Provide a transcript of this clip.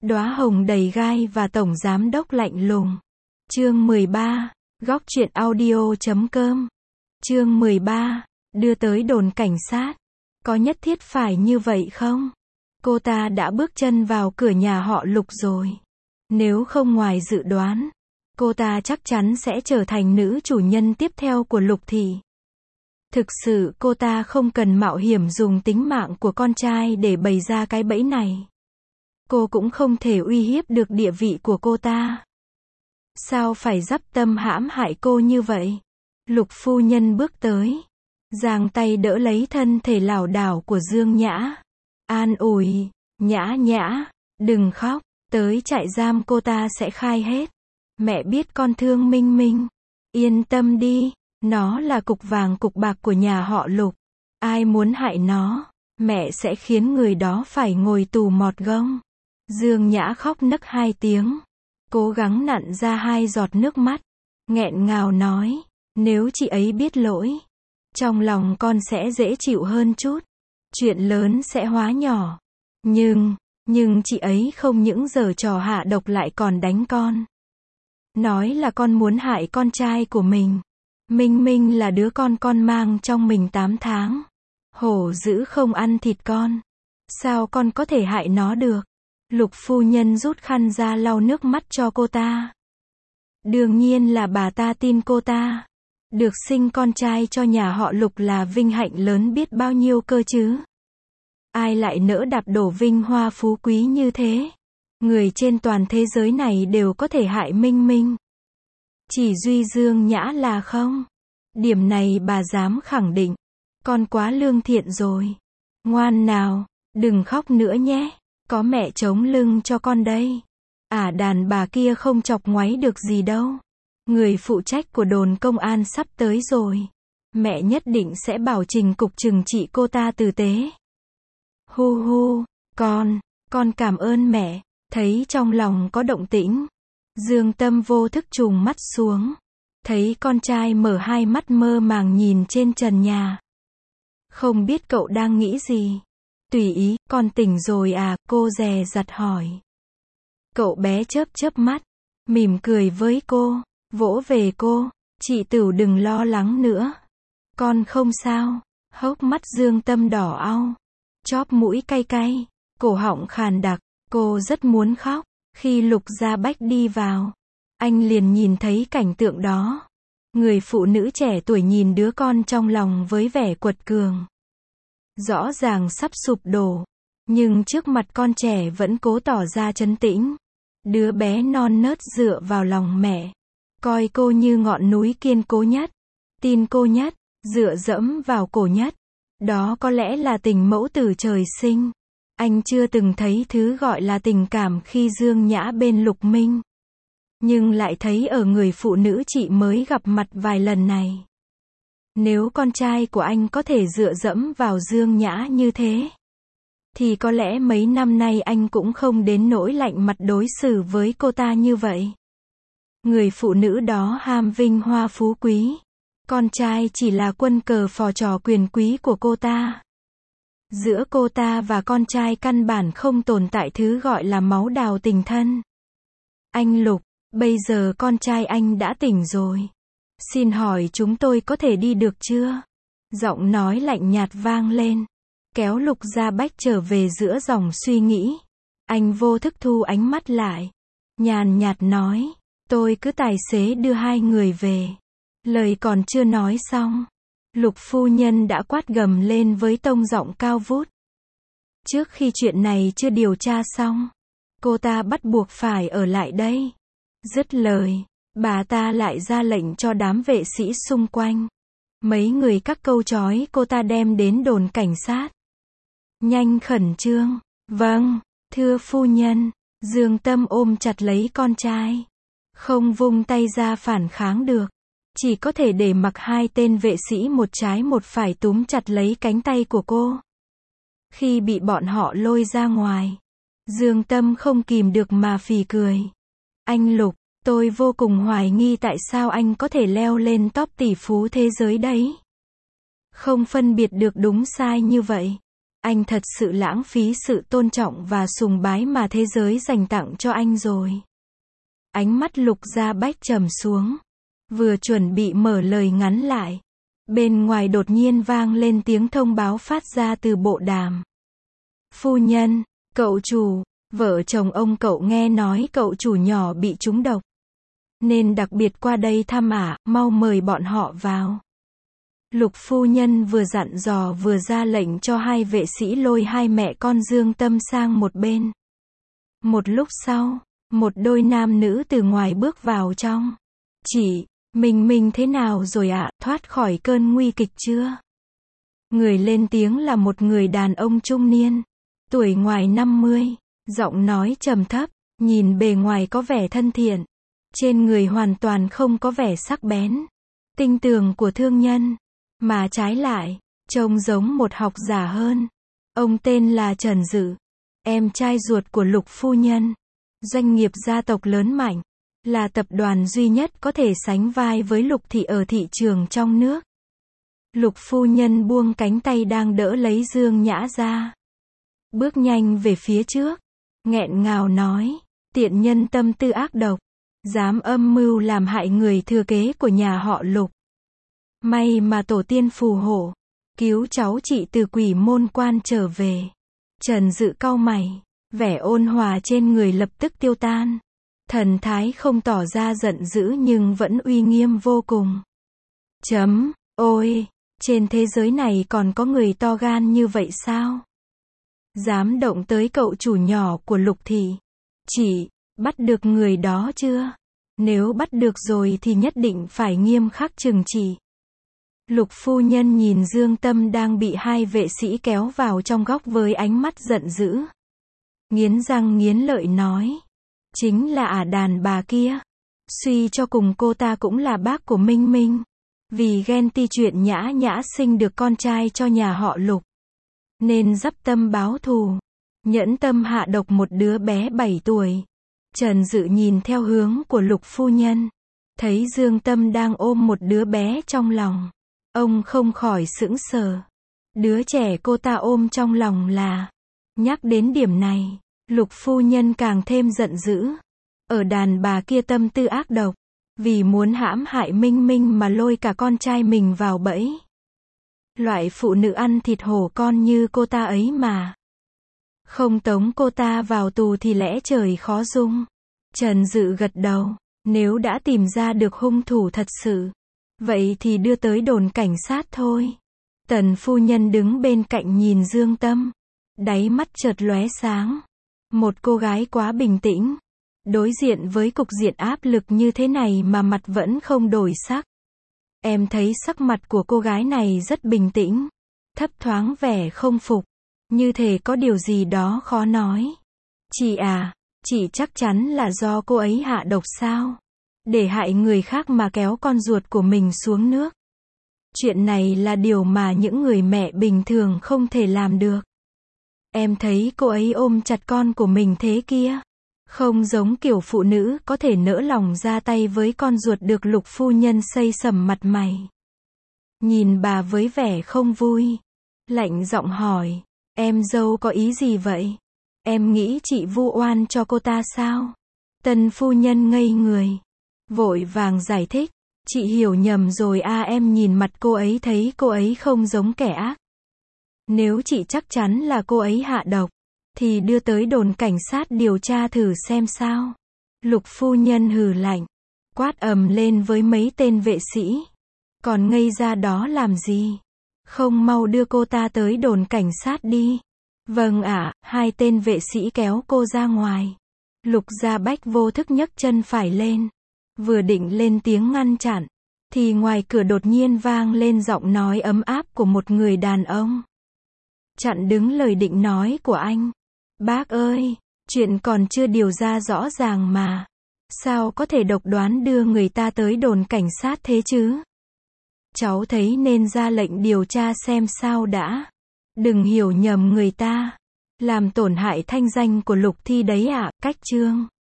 Đóa hồng đầy gai và tổng giám đốc lạnh lùng. Chương 13. Góc truyện audio.com. Chương 13. Đưa tới đồn cảnh sát. Có nhất thiết phải như vậy không? Cô ta đã bước chân vào cửa nhà họ Lục rồi. Nếu không ngoài dự đoán, cô ta chắc chắn sẽ trở thành nữ chủ nhân tiếp theo của Lục thị. Thực sự cô ta không cần mạo hiểm dùng tính mạng của con trai để bày ra cái bẫy này. Cô cũng không thể uy hiếp được địa vị của cô ta. Sao phải dắp tâm hãm hại cô như vậy? Lục phu nhân bước tới, giang tay đỡ lấy thân thể lảo đảo của Dương Nhã. An ủi, Nhã Nhã, đừng khóc, tới trại giam cô ta sẽ khai hết. Mẹ biết con thương Minh Minh. Yên tâm đi, nó là cục vàng cục bạc của nhà họ Lục. Ai muốn hại nó, mẹ sẽ khiến người đó phải ngồi tù mọt gông. Dương Nhã khóc nấc 2 tiếng, cố gắng nặn ra 2 giọt nước mắt, nghẹn ngào nói, nếu chị ấy biết lỗi, trong lòng con sẽ dễ chịu hơn chút, chuyện lớn sẽ hóa nhỏ. Nhưng chị ấy không những giở trò hạ độc lại còn đánh con. Nói là con muốn hại con trai của mình. Minh Minh là đứa con mang trong mình 8 tháng. Hổ dữ không ăn thịt con. Sao con có thể hại nó được? Lục phu nhân rút khăn ra lau nước mắt cho cô ta. Đương nhiên là bà ta tin cô ta. Được sinh con trai cho nhà họ Lục là vinh hạnh lớn biết bao nhiêu cơ chứ. Ai lại nỡ đạp đổ vinh hoa phú quý như thế? Người trên toàn thế giới này đều có thể hại Minh Minh. Chỉ duy Dương Nhã là không. Điểm này bà dám khẳng định. Con quá lương thiện rồi. Ngoan nào, đừng khóc nữa nhé. Có mẹ chống lưng cho con đây. Đàn bà kia không chọc ngoáy được gì đâu. Người phụ trách của đồn công an sắp tới rồi. Mẹ nhất định sẽ bảo trình cục trừng trị cô ta tử tế. Hu hu, con cảm ơn mẹ. Thấy trong lòng có động tĩnh, Dương Tâm vô thức trùng mắt xuống. Thấy con trai mở 2 mắt mơ màng nhìn trên trần nhà. Không biết cậu đang nghĩ gì. Tùy ý, con tỉnh rồi à, cô dè dặt hỏi. Cậu bé chớp mắt, mỉm cười với cô, vỗ về cô, chị Tửu đừng lo lắng nữa. Con không sao. Hốc mắt Dương Tâm đỏ au, chóp mũi cay cay, cổ họng khàn đặc, cô rất muốn khóc. Khi Lục Gia Bách đi vào, anh liền nhìn thấy cảnh tượng đó. Người phụ nữ trẻ tuổi nhìn đứa con trong lòng với vẻ quật cường. Rõ ràng sắp sụp đổ, nhưng trước mặt con trẻ vẫn cố tỏ ra trấn tĩnh. Đứa bé non nớt dựa vào lòng mẹ, coi cô như ngọn núi kiên cố nhất, tin cô nhất, dựa dẫm vào cổ nhất. Đó có lẽ là tình mẫu tử trời sinh. Anh chưa từng thấy thứ gọi là tình cảm khi Dương Nhã bên Lục Minh. Nhưng lại thấy ở người phụ nữ chị mới gặp mặt vài lần này. Nếu con trai của anh có thể dựa dẫm vào Dương Nhã như thế, thì có lẽ mấy năm nay anh cũng không đến nỗi lạnh mặt đối xử với cô ta như vậy. Người phụ nữ đó ham vinh hoa phú quý. Con trai chỉ là quân cờ phò trò quyền quý của cô ta. Giữa cô ta và con trai căn bản không tồn tại thứ gọi là máu đào tình thân. Anh Lục, bây giờ con trai anh đã tỉnh rồi. Xin hỏi chúng tôi có thể đi được chưa? Giọng nói lạnh nhạt vang lên, kéo Lục Gia Bách trở về giữa dòng suy nghĩ. Anh vô thức thu ánh mắt lại, nhàn nhạt nói, tôi cứ tài xế đưa 2 người về. Lời còn chưa nói xong, Lục phu nhân đã quát gầm lên với tông giọng cao vút. Trước khi chuyện này chưa điều tra xong, cô ta bắt buộc phải ở lại đây. Dứt lời, bà ta lại ra lệnh cho đám vệ sĩ xung quanh. Mấy người các câu trói cô ta đem đến đồn cảnh sát. Nhanh khẩn trương. Vâng, thưa phu nhân. Dương Tâm ôm chặt lấy con trai. Không vung tay ra phản kháng được. Chỉ có thể để mặc 2 tên vệ sĩ một trái một phải túm chặt lấy cánh tay của cô. Khi bị bọn họ lôi ra ngoài, Dương Tâm không kìm được mà phì cười. Anh Lục, tôi vô cùng hoài nghi tại sao anh có thể leo lên top tỷ phú thế giới đấy. Không phân biệt được đúng sai như vậy. Anh thật sự lãng phí sự tôn trọng và sùng bái mà thế giới dành tặng cho anh rồi. Ánh mắt Lục Gia Bách trầm xuống. Vừa chuẩn bị mở lời ngắn lại. Bên ngoài đột nhiên vang lên tiếng thông báo phát ra từ bộ đàm. Phu nhân, cậu chủ, vợ chồng ông cậu nghe nói cậu chủ nhỏ bị trúng độc. Nên đặc biệt qua đây thăm ạ, mau mời bọn họ vào. Lục phu nhân vừa dặn dò vừa ra lệnh cho hai vệ sĩ lôi hai mẹ con Dương Tâm sang một bên. Một lúc sau, một đôi nam nữ từ ngoài bước vào trong. Chị, mình thế nào rồi ạ, thoát khỏi cơn nguy kịch chưa? Người lên tiếng là một người đàn ông trung niên, tuổi ngoài 50, giọng nói trầm thấp, nhìn bề ngoài có vẻ thân thiện. Trên người hoàn toàn không có vẻ sắc bén, tinh tường của thương nhân, mà trái lại, trông giống một học giả hơn. Ông tên là Trần Dự, em trai ruột của Lục phu nhân. Doanh nghiệp gia tộc lớn mạnh, là tập đoàn duy nhất có thể sánh vai với Lục thị ở thị trường trong nước. Lục phu nhân buông cánh tay đang đỡ lấy Dương Nhã ra. Bước nhanh về phía trước, nghẹn ngào nói, tiện nhân tâm tư ác độc, dám âm mưu làm hại người thừa kế của nhà họ Lục. May mà tổ tiên phù hộ, cứu cháu chị từ quỷ môn quan trở về. Trần Dự cau mày, vẻ ôn hòa trên người lập tức tiêu tan. Thần thái không tỏ ra giận dữ nhưng vẫn uy nghiêm vô cùng. Ôi, trên thế giới này còn có người to gan như vậy sao? Dám động tới cậu chủ nhỏ của Lục thị. Chị, bắt được người đó chưa? Nếu bắt được rồi thì nhất định phải nghiêm khắc trừng trị. Lục phu nhân nhìn Dương Tâm đang bị hai vệ sĩ kéo vào trong góc với ánh mắt giận dữ. Nghiến răng nghiến lợi nói. Chính là đàn bà kia. Suy cho cùng cô ta cũng là bác của Minh Minh. Vì ghen ti chuyện Nhã Nhã sinh được con trai cho nhà họ Lục, nên dắp tâm báo thù. Nhẫn tâm hạ độc một đứa bé 7 tuổi. Trần Dự nhìn theo hướng của Lục phu nhân. Thấy Dương Tâm đang ôm một đứa bé trong lòng. Ông không khỏi sững sờ. Đứa trẻ cô ta ôm trong lòng là... Nhắc đến điểm này, Lục phu nhân càng thêm giận dữ. Ở đàn bà kia tâm tư ác độc, vì muốn hãm hại Minh Minh mà lôi cả con trai mình vào bẫy. Loại phụ nữ ăn thịt hổ con như cô ta ấy mà. Không tống cô ta vào tù thì lẽ trời khó dung. Trần Dự gật đầu. Nếu đã tìm ra được hung thủ thật sự, vậy thì đưa tới đồn cảnh sát thôi. Tần phu nhân đứng bên cạnh nhìn Dương Tâm. Đáy mắt chợt lóe sáng. Một cô gái quá bình tĩnh. Đối diện với cục diện áp lực như thế này mà mặt vẫn không đổi sắc. Em thấy sắc mặt của cô gái này rất bình tĩnh. Thấp thoáng vẻ không phục. Như thể có điều gì đó khó nói. Chị à, chị chắc chắn là do cô ấy hạ độc sao? Để hại người khác mà kéo con ruột của mình xuống nước. Chuyện này là điều mà những người mẹ bình thường không thể làm được. Em thấy cô ấy ôm chặt con của mình thế kia. Không giống kiểu phụ nữ có thể nỡ lòng ra tay với con ruột được. Lục phu nhân xây sẩm mặt mày. Nhìn bà với vẻ không vui. Lạnh giọng hỏi. Em dâu có ý gì vậy? Em nghĩ chị vu oan cho cô ta sao? Tần phu nhân ngây người. Vội vàng giải thích. Chị hiểu nhầm rồi em nhìn mặt cô ấy thấy cô ấy không giống kẻ ác. Nếu chị chắc chắn là cô ấy hạ độc, thì đưa tới đồn cảnh sát điều tra thử xem sao. Lục phu nhân hừ lạnh. Quát ầm lên với mấy tên vệ sĩ. Còn ngây ra đó làm gì? Không mau đưa cô ta tới đồn cảnh sát đi. Vâng ạ, hai tên vệ sĩ kéo cô ra ngoài. Lục Gia Bách vô thức nhấc chân phải lên. Vừa định lên tiếng ngăn chặn, thì ngoài cửa đột nhiên vang lên giọng nói ấm áp của một người đàn ông. Chặn đứng lời định nói của anh. Bác ơi, chuyện còn chưa điều ra rõ ràng mà. Sao có thể độc đoán đưa người ta tới đồn cảnh sát thế chứ? Cháu thấy nên ra lệnh điều tra xem sao đã. Đừng hiểu nhầm người ta. Làm tổn hại thanh danh của Lục Thi đấy ạ. Cách chương